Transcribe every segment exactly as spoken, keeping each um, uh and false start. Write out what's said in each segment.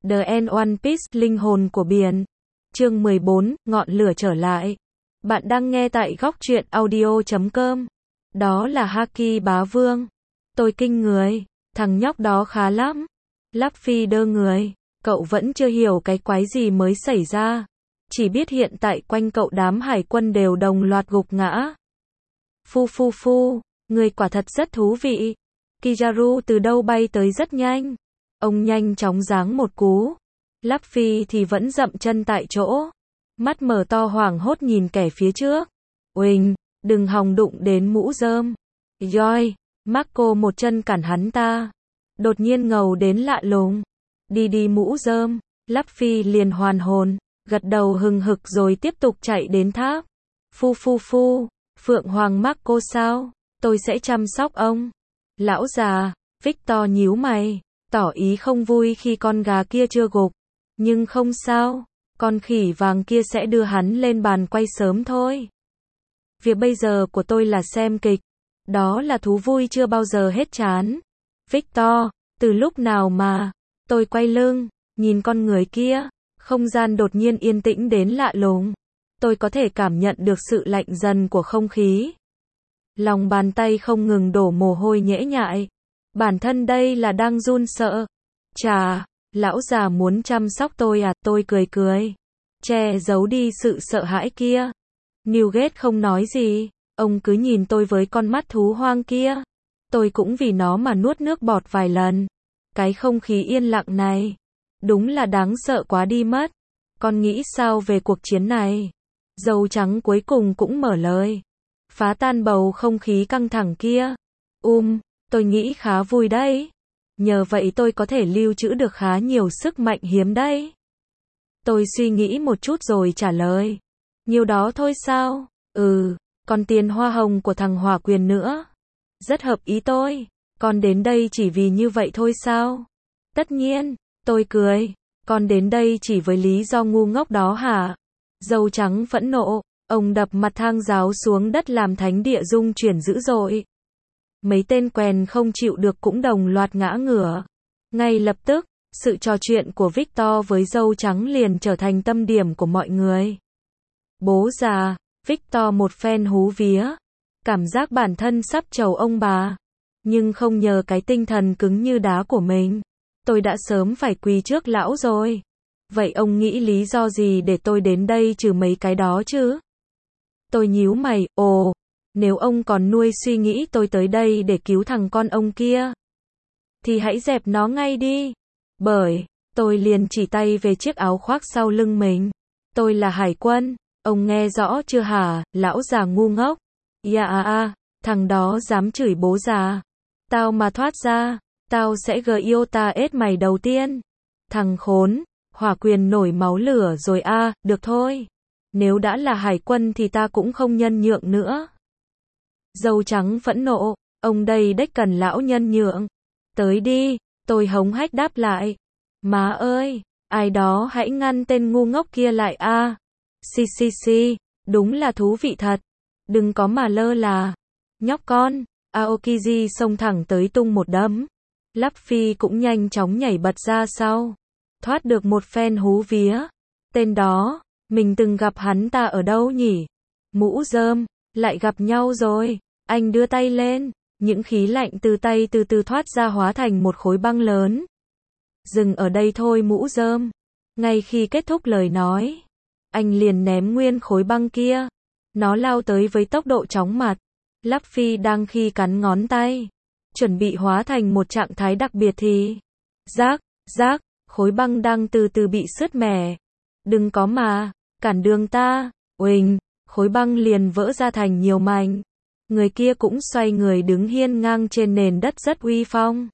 The End One Piece, linh hồn của biển. Chương mười bốn, ngọn lửa trở lại. Bạn đang nghe tại góc truyện audio chấm com. Đó là Haki bá vương. Tôi kinh người, thằng nhóc đó khá lắm. Luffy đơ người, cậu vẫn chưa hiểu cái quái gì mới xảy ra. Chỉ biết hiện tại quanh cậu đám hải quân đều đồng loạt gục ngã. Phu phu phu, người quả thật rất thú vị. Kizaru từ đâu bay tới rất nhanh. Ông nhanh chóng giáng một cú. Luffy thì vẫn dậm chân tại chỗ. Mắt mở to hoảng hốt nhìn kẻ phía trước. Uỳnh, đừng hòng đụng đến mũ rơm. Yoi, Marco một chân cản hắn ta. Đột nhiên ngầu đến lạ lùng. Đi đi mũ rơm. Luffy liền hoàn hồn, gật đầu hừng hực rồi tiếp tục chạy đến tháp. Phu phu phu, Phượng Hoàng Marco sao? Tôi sẽ chăm sóc ông. Lão già, Victor nhíu mày, tỏ ý không vui khi con gà kia chưa gục. Nhưng không sao, con khỉ vàng kia sẽ đưa hắn lên bàn quay sớm thôi. Việc bây giờ của tôi là xem kịch. Đó là thú vui chưa bao giờ hết chán. Victor, từ lúc nào mà... Tôi quay lưng, nhìn con người kia. Không gian đột nhiên yên tĩnh đến lạ lùng. Tôi có thể cảm nhận được sự lạnh dần của không khí. Lòng bàn tay không ngừng đổ mồ hôi nhễ nhại. Bản thân đây là đang run sợ. Chà, lão già muốn chăm sóc tôi à? Tôi cười cười, che giấu đi sự sợ hãi kia. Newgate không nói gì, ông cứ nhìn tôi với con mắt thú hoang kia. Tôi cũng vì nó mà nuốt nước bọt vài lần. Cái không khí yên lặng này, đúng là đáng sợ quá đi mất. Con nghĩ sao về cuộc chiến này? Dâu trắng cuối cùng cũng mở lời, phá tan bầu không khí căng thẳng kia. Um, tôi nghĩ khá vui đấy. Nhờ vậy tôi có thể lưu trữ được khá nhiều sức mạnh hiếm đấy. Tôi suy nghĩ một chút rồi trả lời. Nhiều đó thôi sao? Ừ, còn tiền hoa hồng của thằng Hỏa Quyền nữa. Rất hợp ý tôi. Con đến đây chỉ vì như vậy thôi sao? Tất nhiên, tôi cười. Con đến đây chỉ với lý do ngu ngốc đó hả? Dâu trắng phẫn nộ, ông đập mặt thang giáo xuống đất làm thánh địa rung chuyển dữ dội. Mấy tên quèn không chịu được cũng đồng loạt ngã ngửa. Ngay lập tức, sự trò chuyện của Victor với dâu trắng liền trở thành tâm điểm của mọi người. Bố già, Victor một phen hú vía. Cảm giác bản thân sắp trầu ông bà. Nhưng không nhờ cái tinh thần cứng như đá của mình. Tôi đã sớm phải quỳ trước lão rồi. Vậy ông nghĩ lý do gì để tôi đến đây trừ mấy cái đó chứ? Tôi nhíu mày, ồ, nếu ông còn nuôi suy nghĩ tôi tới đây để cứu thằng con ông kia, thì hãy dẹp nó ngay đi. Bởi, tôi liền chỉ tay về chiếc áo khoác sau lưng mình. Tôi là hải quân, ông nghe rõ chưa hả, lão già ngu ngốc. Dạ à à, thằng đó dám chửi bố già. Tao mà thoát ra, tao sẽ gờ yêu ta ết mày đầu tiên. Thằng khốn, Hỏa Quyền nổi máu lửa rồi a, à, được thôi. Nếu đã là hải quân thì ta cũng không nhân nhượng nữa. Dâu trắng phẫn nộ, ông đây đếch cần lão nhân nhượng. Tới đi, tôi hống hách đáp lại. Má ơi, ai đó hãy ngăn tên ngu ngốc kia lại a. À. Xì xì xì, đúng là thú vị thật. Đừng có mà lơ là. Nhóc con, Aokiji xông thẳng tới tung một đấm. Luffy cũng nhanh chóng nhảy bật ra sau. Thoát được một phen hú vía. Tên đó, mình từng gặp hắn ta ở đâu nhỉ? Mũ rơm, lại gặp nhau rồi. Anh đưa tay lên, những khí lạnh từ tay từ từ thoát ra hóa thành một khối băng lớn. Dừng ở đây thôi mũ rơm. Ngay khi kết thúc lời nói, anh liền ném nguyên khối băng kia. Nó lao tới với tốc độ chóng mặt. Luffy đang khi cắn ngón tay, chuẩn bị hóa thành một trạng thái đặc biệt thì... Rác, rác, khối băng đang từ từ bị sứt mẻ. Đừng có mà, cản đường ta. Uỳnh, khối băng liền vỡ ra thành nhiều mảnh. Người kia cũng xoay người đứng hiên ngang trên nền đất rất uy phong.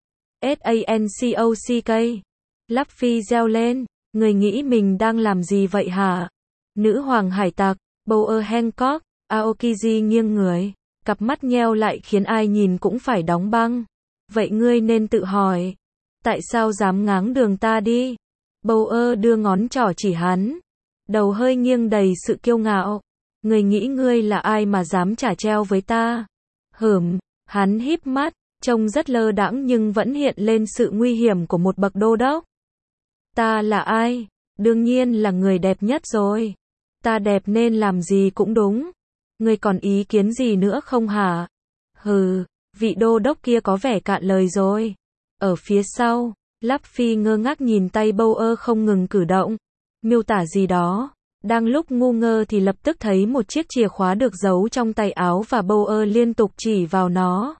Sancock. Luffy reo lên, người nghĩ mình đang làm gì vậy hả? Nữ hoàng hải tặc, Bower Hancock, Aokiji nghiêng người, cặp mắt nheo lại khiến ai nhìn cũng phải đóng băng. Vậy ngươi nên tự hỏi, tại sao dám ngáng đường ta đi? Bower đưa ngón trỏ chỉ hắn, đầu hơi nghiêng đầy sự kiêu ngạo. Ngươi nghĩ ngươi là ai mà dám trả treo với ta? Hửm, hắn híp mắt, trông rất lơ đãng nhưng vẫn hiện lên sự nguy hiểm của một bậc đô đốc. Ta là ai? Đương nhiên là người đẹp nhất rồi. Ta đẹp nên làm gì cũng đúng. Ngươi còn ý kiến gì nữa không hả? Hừ, vị đô đốc kia có vẻ cạn lời rồi. Ở phía sau, Luffy ngơ ngác nhìn tay Bower không ngừng cử động, miêu tả gì đó. Đang lúc ngu ngơ thì lập tức thấy một chiếc chìa khóa được giấu trong tay áo và Bower liên tục chỉ vào nó.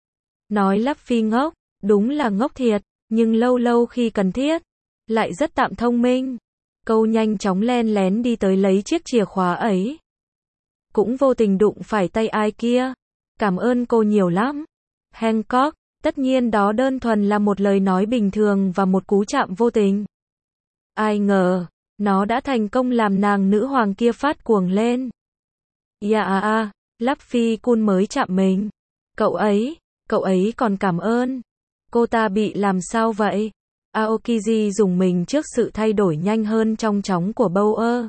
Nói Luffy ngốc, đúng là ngốc thiệt, nhưng lâu lâu khi cần thiết, lại rất tạm thông minh. Câu nhanh chóng len lén đi tới lấy chiếc chìa khóa ấy. Cũng vô tình đụng phải tay ai kia. Cảm ơn cô nhiều lắm. Hancock, tất nhiên đó đơn thuần là một lời nói bình thường và một cú chạm vô tình. Ai ngờ, nó đã thành công làm nàng nữ hoàng kia phát cuồng lên. Yeah à à, Luffy Kun mới chạm mình. Cậu ấy, cậu ấy còn cảm ơn. Cô ta bị làm sao vậy? Aokiji dùng mình trước sự thay đổi nhanh hơn trong chóng của Bower.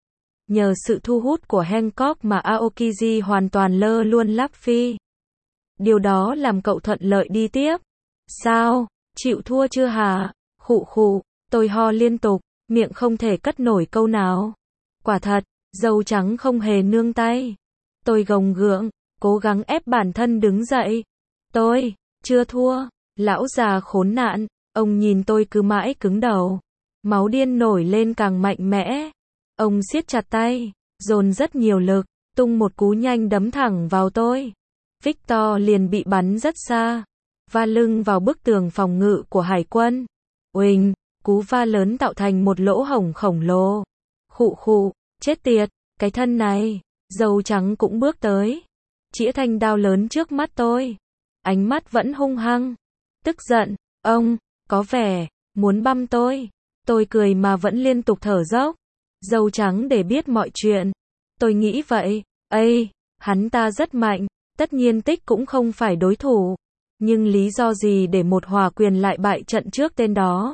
Nhờ sự thu hút của Hancock mà Aokiji hoàn toàn lơ luôn Luffy. Điều đó làm cậu thuận lợi đi tiếp. Sao? Chịu thua chưa hả? Khụ khụ, tôi ho liên tục, miệng không thể cất nổi câu nào. Quả thật, dâu trắng không hề nương tay. Tôi gồng gượng, cố gắng ép bản thân đứng dậy. Tôi, chưa thua. Lão già khốn nạn, ông nhìn tôi cứ mãi cứng đầu. Máu điên nổi lên càng mạnh mẽ. Ông siết chặt tay, dồn rất nhiều lực, tung một cú nhanh đấm thẳng vào tôi. Victor liền bị bắn rất xa, va lưng vào bức tường phòng ngự của hải quân. Uỳnh, cú va lớn tạo thành một lỗ hổng khổng lồ. Khụ khụ, chết tiệt, cái thân này. Dâu trắng cũng bước tới, chĩa thanh đao lớn trước mắt tôi. Ánh mắt vẫn hung hăng, tức giận. Ông, có vẻ, muốn băm tôi. Tôi cười mà vẫn liên tục thở dốc. Dâu trắng để biết mọi chuyện. Tôi nghĩ vậy. Ây, hắn ta rất mạnh. Tất nhiên Tích cũng không phải đối thủ. Nhưng lý do gì để một hòa quyền lại bại trận trước tên đó?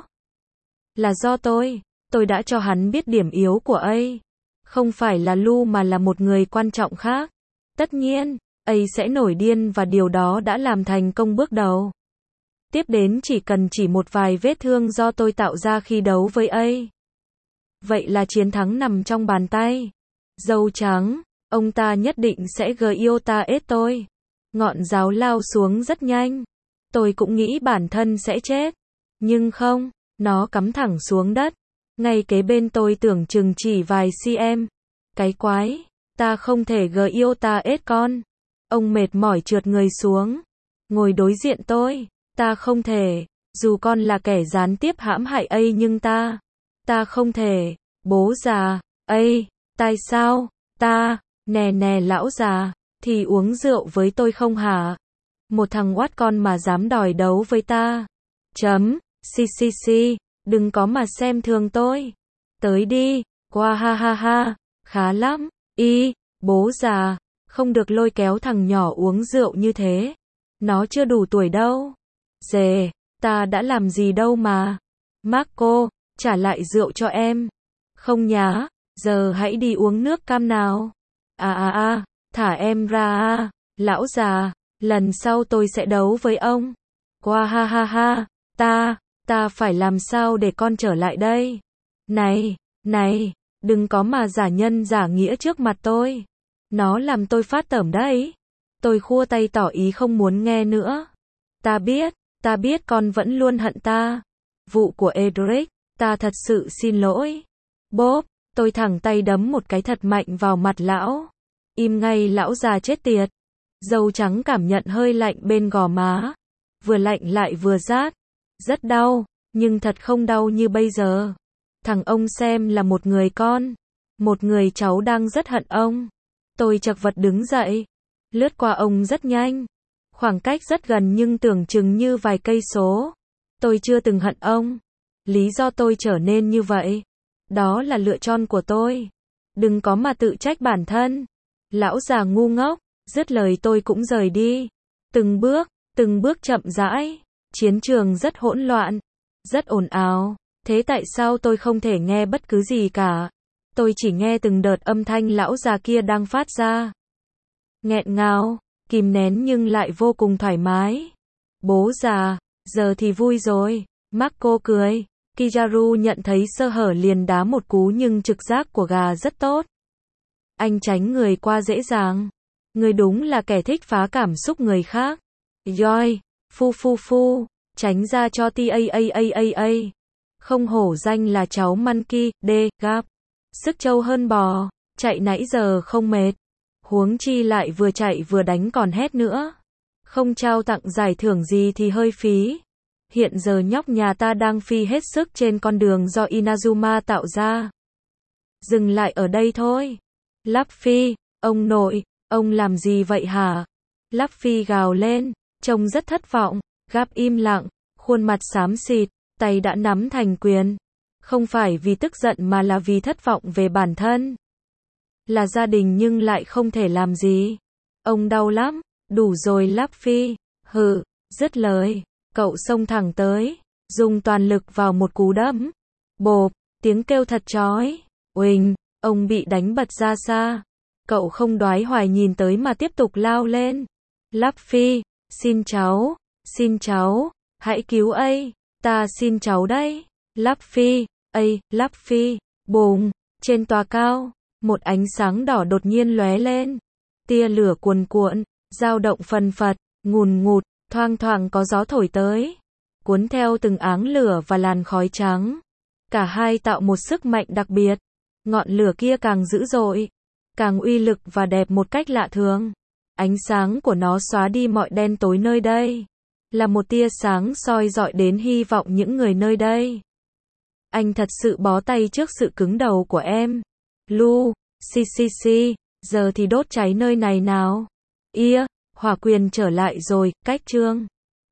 Là do tôi. Tôi đã cho hắn biết điểm yếu của A. Không phải là Lu mà là một người quan trọng khác. Tất nhiên, A sẽ nổi điên và điều đó đã làm thành công bước đầu. Tiếp đến chỉ cần chỉ một vài vết thương do tôi tạo ra khi đấu với A. Vậy là chiến thắng nằm trong bàn tay. Dâu trắng, ông ta nhất định sẽ Gyota ết tôi. Ngọn giáo lao xuống rất nhanh. Tôi cũng nghĩ bản thân sẽ chết. Nhưng không, nó cắm thẳng xuống đất. Ngay kế bên tôi tưởng chừng chỉ vài cm. Cái quái, ta không thể Gyota ết con. Ông mệt mỏi trượt người xuống. Ngồi đối diện tôi. Ta không thể, dù con là kẻ gián tiếp hãm hại A nhưng ta, ta không thể, bố già, A, tại sao, ta, nè nè lão già, thì uống rượu với tôi không hả? Một thằng oát con mà dám đòi đấu với ta. Chấm, xì xì xì, đừng có mà xem thường tôi. Tới đi, qua ha ha ha, khá lắm, y, bố già, không được lôi kéo thằng nhỏ uống rượu như thế. Nó chưa đủ tuổi đâu. Dề, ta đã làm gì đâu mà. Marco, trả lại rượu cho em. Không nhá, giờ hãy đi uống nước cam nào. À à à, thả em ra à, lão già, lần sau tôi sẽ đấu với ông. Qua ha ha ha, ta, ta phải làm sao để con trở lại đây? Này, này, đừng có mà giả nhân giả nghĩa trước mặt tôi. Nó làm tôi phát tởm đấy. Tôi khua tay tỏ ý không muốn nghe nữa. Ta biết. Ta biết con vẫn luôn hận ta. Vụ của Edric, ta thật sự xin lỗi. Bốp, tôi thẳng tay đấm một cái thật mạnh vào mặt lão. Im ngay lão già chết tiệt. Dâu trắng cảm nhận hơi lạnh bên gò má. Vừa lạnh lại vừa rát. Rất đau, nhưng thật không đau như bây giờ. Thằng ông xem là một người con. Một người cháu đang rất hận ông. Tôi chật vật đứng dậy. Lướt qua ông rất nhanh. Khoảng cách rất gần nhưng tưởng chừng như vài cây số. Tôi chưa từng hận ông. Lý do tôi trở nên như vậy, đó là lựa chọn của tôi. Đừng có mà tự trách bản thân. Lão già ngu ngốc. Dứt lời tôi cũng rời đi. Từng bước, từng bước chậm rãi. Chiến trường rất hỗn loạn, rất ồn ào. Thế tại sao tôi không thể nghe bất cứ gì cả? Tôi chỉ nghe từng đợt âm thanh lão già kia đang phát ra. Nghẹn ngào, kìm nén nhưng lại vô cùng thoải mái. Bố già, giờ thì vui rồi. Marco cười. Kizaru nhận thấy sơ hở liền đá một cú nhưng trực giác của gà rất tốt. Anh tránh người qua dễ dàng. Người đúng là kẻ thích phá cảm xúc người khác. Yoi, phu phu phu, tránh ra cho ti a a a a a. Không hổ danh là cháu monkey, D, gap. Sức trâu hơn bò, chạy nãy giờ không mệt. Huống chi lại vừa chạy vừa đánh còn hét nữa. Không trao tặng giải thưởng gì thì hơi phí. Hiện giờ nhóc nhà ta đang phi hết sức trên con đường do Inazuma tạo ra. Dừng lại ở đây thôi. Luffy, ông nội, ông làm gì vậy hả? Luffy gào lên, trông rất thất vọng, Gap im lặng, khuôn mặt xám xịt, tay đã nắm thành quyền. Không phải vì tức giận mà là vì thất vọng về bản thân. Là gia đình nhưng lại không thể làm gì. Ông đau lắm, đủ rồi Luffy, hừ, dứt lời, cậu xông thẳng tới, dùng toàn lực vào một cú đấm. Bộp, tiếng kêu thật chói, uỳnh, ông bị đánh bật ra xa. Cậu không đoái hoài nhìn tới mà tiếp tục lao lên. Luffy, xin cháu, xin cháu, hãy cứu A, ta xin cháu đấy. Luffy, A, Luffy, bùng, trên tòa cao, một ánh sáng đỏ đột nhiên lóe lên. Tia lửa cuồn cuộn, dao động phần phật, ngùn ngụt, thoang thoảng có gió thổi tới, cuốn theo từng áng lửa và làn khói trắng. Cả hai tạo một sức mạnh đặc biệt. Ngọn lửa kia càng dữ dội, càng uy lực và đẹp một cách lạ thường. Ánh sáng của nó xóa đi mọi đen tối nơi đây. Là một tia sáng soi rọi đến hy vọng những người nơi đây. Anh thật sự bó tay trước sự cứng đầu của em. Lu, xì xì xì, giờ thì đốt cháy nơi này nào. Ia, hỏa quyền trở lại rồi, cách chương.